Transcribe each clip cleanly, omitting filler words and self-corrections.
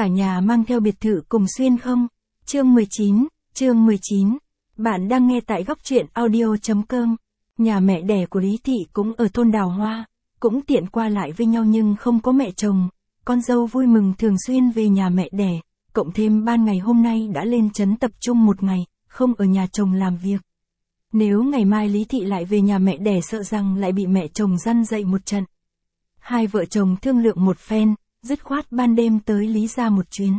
Cả nhà mang theo biệt thự cùng xuyên không? Chương 19. Bạn đang nghe tại góc truyện audio.com. Nhà mẹ đẻ của Lý Thị cũng ở thôn Đào Hoa, cũng tiện qua lại với nhau nhưng không có mẹ chồng. Con dâu vui mừng thường xuyên về nhà mẹ đẻ, cộng thêm ban ngày hôm nay đã lên trấn tập trung một ngày, không ở nhà chồng làm việc. Nếu ngày mai Lý Thị lại về nhà mẹ đẻ sợ rằng lại bị mẹ chồng răn dậy một trận. Hai vợ chồng thương lượng một phen, dứt khoát ban đêm tới Lý gia một chuyến.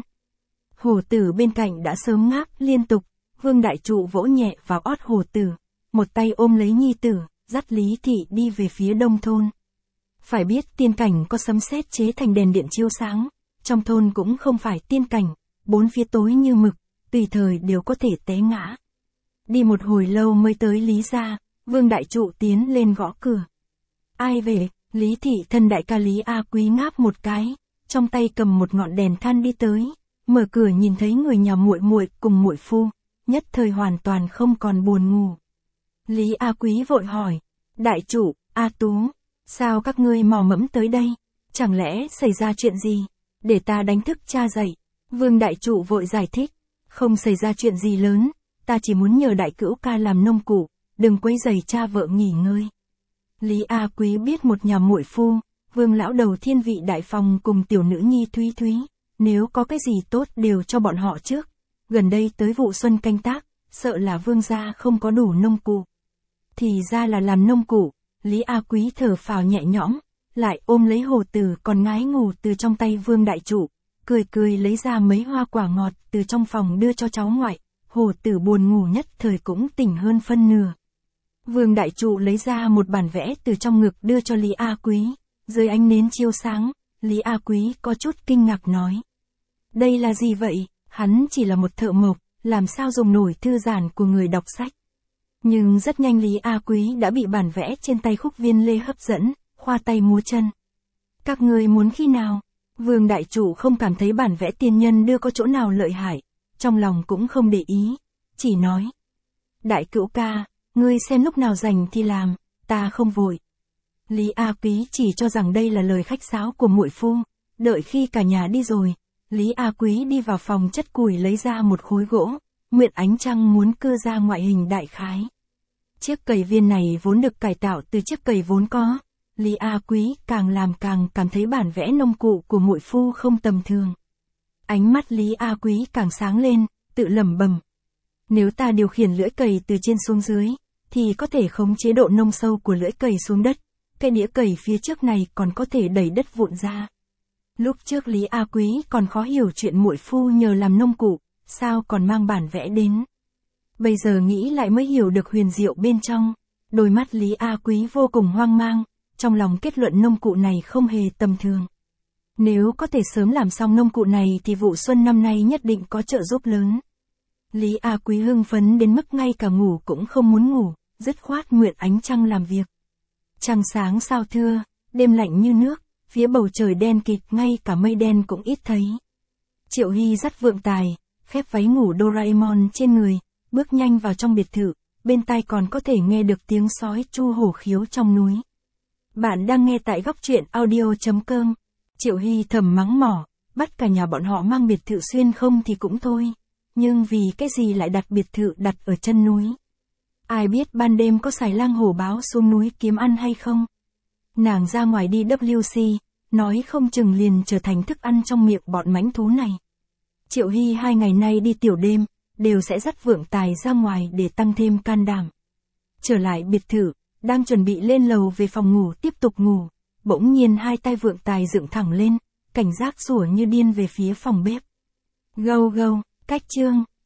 Hổ Tử bên cạnh đã sớm ngáp liên tục, Vương Đại Trụ vỗ nhẹ vào ót Hổ Tử, một tay ôm lấy nhi tử, dắt Lý Thị đi về phía đông thôn. Phải biết tiên cảnh có sấm sét chế thành đèn điện chiếu sáng, trong thôn cũng không phải tiên cảnh, bốn phía tối như mực, tùy thời đều có thể té ngã. Đi một hồi lâu mới tới Lý gia, Vương Đại Trụ tiến lên gõ cửa. Ai về? Lý Thị thân đại ca Lý A Quý ngáp một cái, trong tay cầm một ngọn đèn than đi tới, mở cửa nhìn thấy người nhà muội muội cùng muội phu, nhất thời hoàn toàn không còn buồn ngủ. Lý A Quý vội hỏi, Đại Trụ, A Tú, sao các ngươi mò mẫm tới đây? Chẳng lẽ xảy ra chuyện gì? Để ta đánh thức cha dậy. Vương Đại Trụ vội giải thích, không xảy ra chuyện gì lớn, ta chỉ muốn nhờ đại cữu ca làm nông cụ, đừng quấy rầy cha vợ nghỉ ngơi. Lý A Quý biết một nhà muội phu, Vương lão đầu thiên vị đại phòng cùng tiểu nữ nhi Thúy Thúy, nếu có cái gì tốt đều cho bọn họ trước. Gần đây tới vụ xuân canh tác, sợ là Vương gia không có đủ nông cụ. Thì ra là làm nông cụ, Lý A Quý thở phào nhẹ nhõm, lại ôm lấy Hổ Tử còn ngái ngủ từ trong tay Vương Đại Trụ, cười lấy ra mấy hoa quả ngọt từ trong phòng đưa cho cháu ngoại. Hổ Tử buồn ngủ nhất thời cũng tỉnh hơn phân nửa. Vương Đại Trụ lấy ra một bản vẽ từ trong ngực đưa cho Lý A Quý, dưới ánh nến chiếu sáng, Lý A Quý có chút kinh ngạc nói. Đây là gì vậy? Hắn chỉ là một thợ mộc, làm sao dùng nổi thư giản của người đọc sách. Nhưng rất nhanh Lý A Quý đã bị bản vẽ trên tay Khúc Viên Lê hấp dẫn, khoa tay múa chân. Các ngươi muốn khi nào? Vương Đại Trụ không cảm thấy bản vẽ tiên nhân đưa có chỗ nào lợi hại, trong lòng cũng không để ý, chỉ nói. Đại cữu ca, ngươi xem lúc nào rảnh thì làm, ta không vội. Lý A Quý chỉ cho rằng đây là lời khách sáo của muội phu, đợi khi cả nhà đi rồi, Lý A Quý đi vào phòng chất củi lấy ra một khối gỗ, mượn ánh trăng muốn cưa ra ngoại hình đại khái. Chiếc cày viên này vốn được cải tạo từ chiếc cày vốn có, Lý A Quý càng làm càng cảm thấy bản vẽ nông cụ của muội phu không tầm thường. Ánh mắt Lý A Quý càng sáng lên, tự lẩm bẩm. Nếu ta điều khiển lưỡi cày từ trên xuống dưới, thì có thể khống chế độ nông sâu của lưỡi cày xuống đất, cái đĩa cày phía trước này còn có thể đẩy đất vụn ra. Lúc trước Lý A Quý còn khó hiểu chuyện muội phu nhờ làm nông cụ, sao còn mang bản vẽ đến. Bây giờ nghĩ lại mới hiểu được huyền diệu bên trong, đôi mắt Lý A Quý vô cùng hoang mang, trong lòng kết luận nông cụ này không hề tầm thường. Nếu có thể sớm làm xong nông cụ này thì vụ xuân năm nay nhất định có trợ giúp lớn. Lý A Quý hưng phấn đến mức ngay cả ngủ cũng không muốn ngủ, dứt khoát mượn ánh trăng làm việc. Trăng sáng sao thưa, đêm lạnh như nước, phía bầu trời đen kịt ngay cả mây đen cũng ít thấy. Triệu Hy dắt Vượng Tài, khép váy ngủ Doraemon trên người, bước nhanh vào trong biệt thự, bên tai còn có thể nghe được tiếng sói tru hổ khiếu trong núi. Bạn đang nghe tại góc truyện audio.com. Triệu Hy thầm mắng mỏ, bắt cả nhà bọn họ mang biệt thự xuyên không thì cũng thôi, nhưng vì cái gì lại đặt biệt thự đặt ở chân núi. Ai biết ban đêm có xài lang hổ báo xuống núi kiếm ăn hay không? Nàng ra ngoài đi WC, nói không chừng liền trở thành thức ăn trong miệng bọn mãnh thú này. Triệu Hy 2 ngày nay đi tiểu đêm, đều sẽ dắt Vượng Tài ra ngoài để tăng thêm can đảm. Trở lại biệt thự, đang chuẩn bị lên lầu về phòng ngủ tiếp tục ngủ, bỗng nhiên hai tay Vượng Tài dựng thẳng lên, cảnh giác sủa như điên về phía phòng bếp. Gâu gâu, cách chương.